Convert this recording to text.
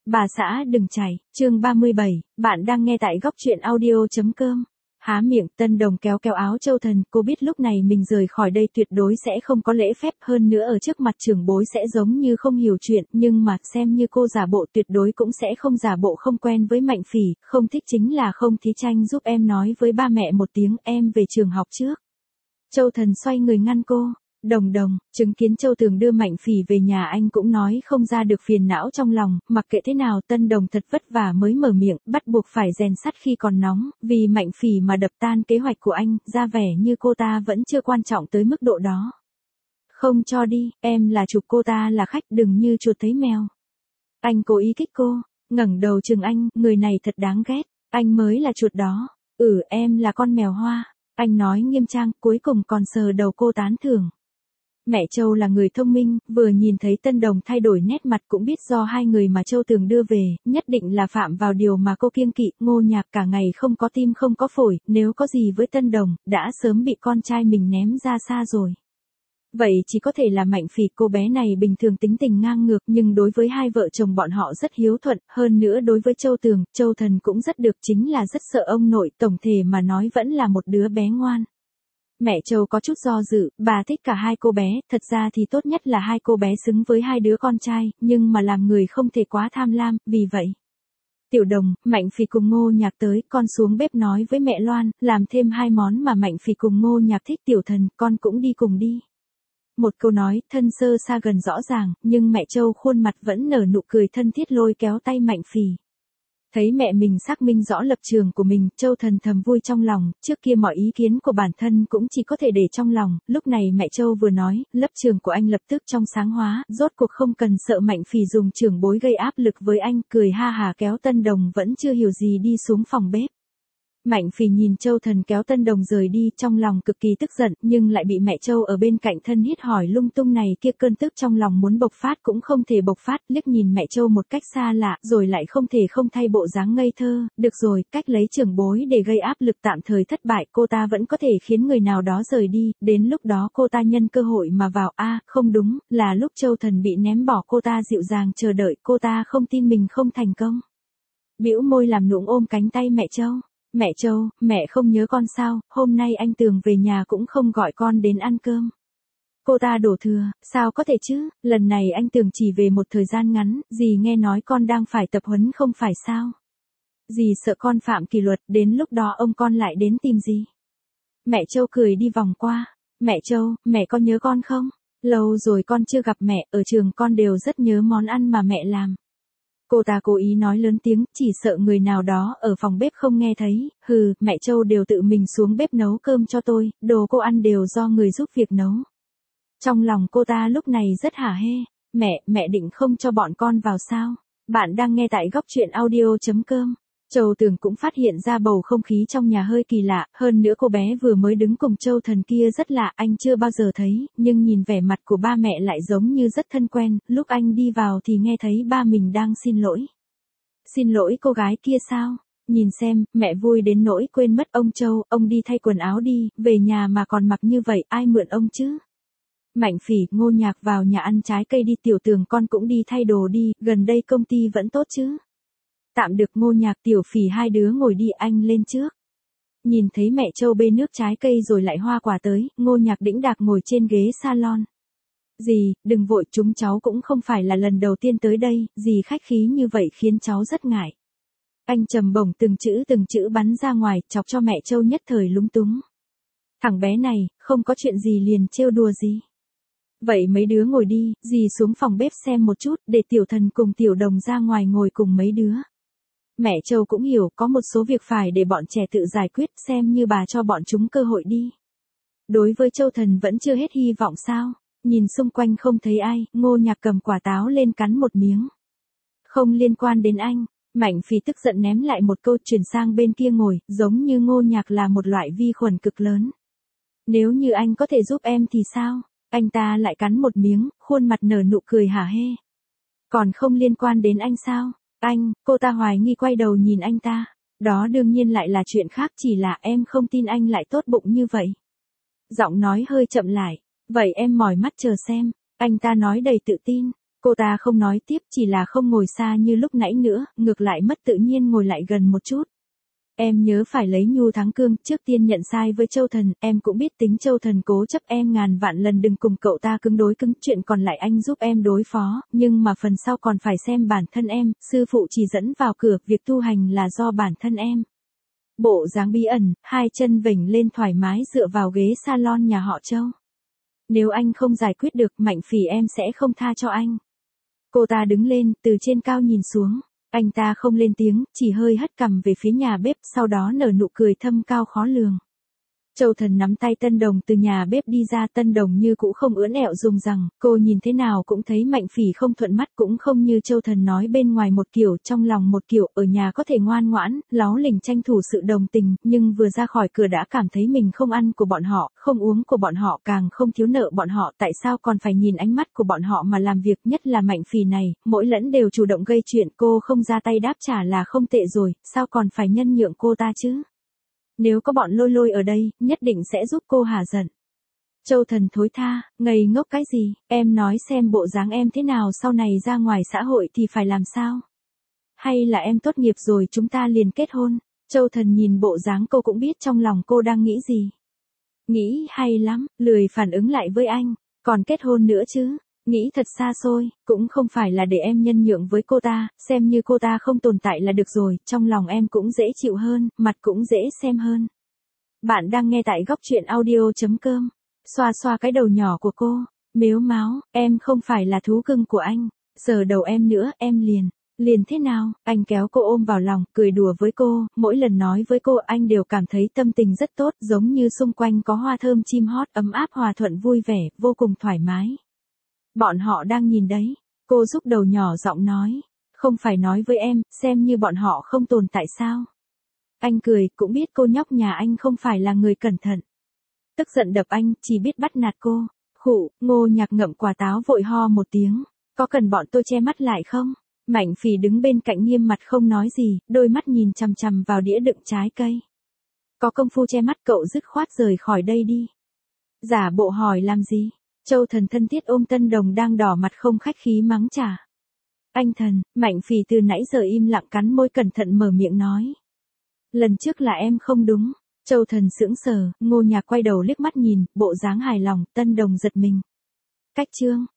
Bà xã đừng chảy, chương 37, bạn đang nghe tại góc truyện audio.com. Há miệng, Tân Đồng kéo kéo áo Châu Thần, cô biết lúc này mình rời khỏi đây tuyệt đối sẽ không có lễ phép, hơn nữa ở trước mặt trưởng bối sẽ giống như không hiểu chuyện, nhưng mà xem như cô giả bộ tuyệt đối cũng sẽ không giả bộ không quen với Mạnh Phỉ, không thích chính là không thí tranh giúp em nói với ba mẹ một tiếng em về trường học trước. Châu Thần xoay người ngăn cô. Đồng, chứng kiến Châu Tường đưa Mạnh Phỉ về nhà anh cũng nói không ra được phiền não trong lòng, mặc kệ thế nào Tân Đồng thật vất vả mới mở miệng, bắt buộc phải rèn sắt khi còn nóng, vì Mạnh Phỉ mà đập tan kế hoạch của anh, ra vẻ như cô ta vẫn chưa quan trọng tới mức độ đó. Không cho đi, em là chụp cô ta là khách đừng như chuột thấy mèo. Anh cố ý kích cô, ngẩng đầu chừng anh, người này thật đáng ghét, anh mới là chuột đó, em là con mèo hoa, anh nói nghiêm trang, cuối cùng còn sờ đầu cô tán thưởng. Mẹ Châu là người thông minh, vừa nhìn thấy Tân Đồng thay đổi nét mặt cũng biết do hai người mà Châu Tường đưa về, nhất định là phạm vào điều mà cô kiêng kỵ, Ngô Nhạc cả ngày không có tim không có phổi, nếu có gì với Tân Đồng, đã sớm bị con trai mình ném ra xa rồi. Vậy chỉ có thể là Mạnh Phỉ, cô bé này bình thường tính tình ngang ngược nhưng đối với hai vợ chồng bọn họ rất hiếu thuận, hơn nữa đối với Châu Tường, Châu Thần cũng rất được, chính là rất sợ ông nội, tổng thể mà nói vẫn là một đứa bé ngoan. Mẹ Châu có chút do dự, bà thích cả hai cô bé, thật ra thì tốt nhất là hai cô bé xứng với hai đứa con trai, nhưng mà làm người không thể quá tham lam, vì vậy. Tiểu Đồng, Mạnh Phỉ cùng Ngô Nhạc tới, con xuống bếp nói với mẹ Loan, làm thêm 2 món mà Mạnh Phỉ cùng Ngô Nhạc thích. Tiểu Thần, con cũng đi cùng đi. Một câu nói, thân sơ xa gần rõ ràng, nhưng mẹ Châu khuôn mặt vẫn nở nụ cười thân thiết lôi kéo tay Mạnh Phỉ. Thấy mẹ mình xác minh rõ lập trường của mình, Châu Thần thầm vui trong lòng, trước kia mọi ý kiến của bản thân cũng chỉ có thể để trong lòng, lúc này mẹ Châu vừa nói, lập trường của anh lập tức trong sáng hóa, rốt cuộc không cần sợ Mạnh Phỉ dùng trưởng bối gây áp lực với anh, cười ha hà kéo Tân Đồng vẫn chưa hiểu gì đi xuống phòng bếp. Mạnh Phỉ nhìn Châu Thần kéo Tân Đồng rời đi, trong lòng cực kỳ tức giận, nhưng lại bị mẹ Châu ở bên cạnh thân hít hỏi lung tung này kia, cơn tức trong lòng muốn bộc phát cũng không thể bộc phát, liếc nhìn mẹ Châu một cách xa lạ, rồi lại không thể không thay bộ dáng ngây thơ, được rồi, cách lấy trưởng bối để gây áp lực tạm thời thất bại, cô ta vẫn có thể khiến người nào đó rời đi, đến lúc đó cô ta nhân cơ hội mà vào, không đúng, là lúc Châu Thần bị ném bỏ cô ta dịu dàng chờ đợi, cô ta không tin mình không thành công. Bĩu môi làm nũng ôm cánh tay mẹ Châu. Mẹ Châu, mẹ không nhớ con sao, hôm nay anh Tường về nhà cũng không gọi con đến ăn cơm. Cô ta đổ thừa, sao có thể chứ, lần này anh Tường chỉ về một thời gian ngắn, dì nghe nói con đang phải tập huấn không phải sao. Dì sợ con phạm kỷ luật, đến lúc đó ông con lại đến tìm dì. Mẹ Châu cười đi vòng qua, mẹ Châu, mẹ có nhớ con không? Lâu rồi con chưa gặp mẹ, ở trường con đều rất nhớ món ăn mà mẹ làm. Cô ta cố ý nói lớn tiếng, chỉ sợ người nào đó ở phòng bếp không nghe thấy, mẹ Châu đều tự mình xuống bếp nấu cơm cho tôi, đồ cô ăn đều do người giúp việc nấu. Trong lòng cô ta lúc này rất hả hê, mẹ định không cho bọn con vào sao? Bạn đang nghe tại góc truyện audio.com. Châu Tường cũng phát hiện ra bầu không khí trong nhà hơi kỳ lạ, hơn nữa cô bé vừa mới đứng cùng Châu Thần kia rất lạ, anh chưa bao giờ thấy, nhưng nhìn vẻ mặt của ba mẹ lại giống như rất thân quen, lúc anh đi vào thì nghe thấy ba mình đang xin lỗi. Xin lỗi cô gái kia sao? Nhìn xem, mẹ vui đến nỗi quên mất ông Châu, ông đi thay quần áo đi, về nhà mà còn mặc như vậy, ai mượn ông chứ? Mạnh Phỉ, Ngô Nhạc vào nhà ăn trái cây đi, Tiểu Tường con cũng đi thay đồ đi, gần đây công ty vẫn tốt chứ? Tạm được. Ngô Nhạc, Tiểu Phỉ hai đứa ngồi đi, anh lên trước. Nhìn thấy mẹ Châu bê nước trái cây rồi lại hoa quả tới, Ngô Nhạc đĩnh đạc ngồi trên ghế salon. Dì, đừng vội, chúng cháu cũng không phải là lần đầu tiên tới đây, dì khách khí như vậy khiến cháu rất ngại. Anh trầm bổng từng chữ bắn ra ngoài, chọc cho mẹ Châu nhất thời lúng túng. Thằng bé này, không có chuyện gì liền trêu đùa gì. Vậy mấy đứa ngồi đi, dì xuống phòng bếp xem một chút, để Tiểu Thần cùng Tiểu Đồng ra ngoài ngồi cùng mấy đứa. Mẹ Châu cũng hiểu, có một số việc phải để bọn trẻ tự giải quyết, xem như bà cho bọn chúng cơ hội đi. Đối với Châu Thần vẫn chưa hết hy vọng sao? Nhìn xung quanh không thấy ai, Ngô Nhạc cầm quả táo lên cắn một miếng. Không liên quan đến anh. Mạnh Phỉ tức giận ném lại một câu, chuyển sang bên kia ngồi, giống như Ngô Nhạc là một loại vi khuẩn cực lớn. Nếu như anh có thể giúp em thì sao? Anh ta lại cắn một miếng, khuôn mặt nở nụ cười hả hê. Còn không liên quan đến anh sao? Anh, cô ta hoài nghi quay đầu nhìn anh ta. Đó đương nhiên lại là chuyện khác, chỉ là em không tin anh lại tốt bụng như vậy. Giọng nói hơi chậm lại. Vậy em mỏi mắt chờ xem. Anh ta nói đầy tự tin. Cô ta không nói tiếp, chỉ là không ngồi xa như lúc nãy nữa, ngược lại mất tự nhiên ngồi lại gần một chút. Em nhớ phải lấy nhu thắng cương, trước tiên nhận sai với Châu Thần, em cũng biết tính Châu Thần cố chấp em ngàn vạn lần đừng cùng cậu ta cứng đối cứng, chuyện còn lại anh giúp em đối phó, nhưng mà phần sau còn phải xem bản thân em, sư phụ chỉ dẫn vào cửa, việc tu hành là do bản thân em. Bộ dáng bí ẩn, hai chân vểnh lên thoải mái dựa vào ghế salon nhà họ Châu. Nếu anh không giải quyết được, Mạnh Phỉ em sẽ không tha cho anh. Cô ta đứng lên, từ trên cao nhìn xuống. Anh ta không lên tiếng, chỉ hơi hất cằm về phía nhà bếp, sau đó nở nụ cười thâm cao khó lường. Châu Thần nắm tay Tân Đồng từ nhà bếp đi ra, Tân Đồng như cũ không ưỡn ẹo dùng rằng, cô nhìn thế nào cũng thấy Mạnh Phỉ không thuận mắt, cũng không như Châu Thần nói bên ngoài một kiểu, trong lòng một kiểu, ở nhà có thể ngoan ngoãn, láu lỉnh tranh thủ sự đồng tình, nhưng vừa ra khỏi cửa đã cảm thấy mình không ăn của bọn họ, không uống của bọn họ, càng không thiếu nợ bọn họ, tại sao còn phải nhìn ánh mắt của bọn họ mà làm việc, nhất là Mạnh Phỉ này, mỗi lẫn đều chủ động gây chuyện, cô không ra tay đáp trả là không tệ rồi, sao còn phải nhân nhượng cô ta chứ? Nếu có bọn Lôi Lôi ở đây, nhất định sẽ giúp cô hả giận. Châu Thần thối tha, ngây ngốc cái gì, em nói xem bộ dáng em thế nào, sau này ra ngoài xã hội thì phải làm sao? Hay là em tốt nghiệp rồi chúng ta liền kết hôn? Châu Thần nhìn bộ dáng cô cũng biết trong lòng cô đang nghĩ gì. Nghĩ hay lắm, lười phản ứng lại với anh, còn kết hôn nữa chứ? Nghĩ thật xa xôi, cũng không phải là để em nhân nhượng với cô ta, xem như cô ta không tồn tại là được rồi, trong lòng em cũng dễ chịu hơn, mặt cũng dễ xem hơn. Bạn đang nghe tại góc truyện audio.com. Xoa xoa cái đầu nhỏ của cô, mếu máo, em không phải là thú cưng của anh, sờ đầu em nữa, em liền thế nào, anh kéo cô ôm vào lòng, cười đùa với cô, mỗi lần nói với cô anh đều cảm thấy tâm tình rất tốt, giống như xung quanh có hoa thơm chim hót, ấm áp hòa thuận vui vẻ, vô cùng thoải mái. Bọn họ đang nhìn đấy, cô rúc đầu nhỏ giọng nói, không phải nói với em, xem như bọn họ không tồn tại sao. Anh cười, cũng biết cô nhóc nhà anh không phải là người cẩn thận. Tức giận đập anh, chỉ biết bắt nạt cô. Khụ, Ngô Nhạc ngậm quả táo vội ho một tiếng, có cần bọn tôi che mắt lại không? Mạnh Phỉ đứng bên cạnh nghiêm mặt không nói gì, đôi mắt nhìn chằm chằm vào đĩa đựng trái cây. Có công phu che mắt cậu dứt khoát rời khỏi đây đi. Giả bộ hỏi làm gì? Châu Thần thân thiết ôm Tân Đồng đang đỏ mặt không khách khí mắng trả. Anh Thần, Mạnh Phỉ từ nãy giờ im lặng cắn môi cẩn thận mở miệng nói. Lần trước là em không đúng. Châu Thần sững sờ, Ngô Nhạc quay đầu liếc mắt nhìn, bộ dáng hài lòng, Tân Đồng giật mình. Cách chương.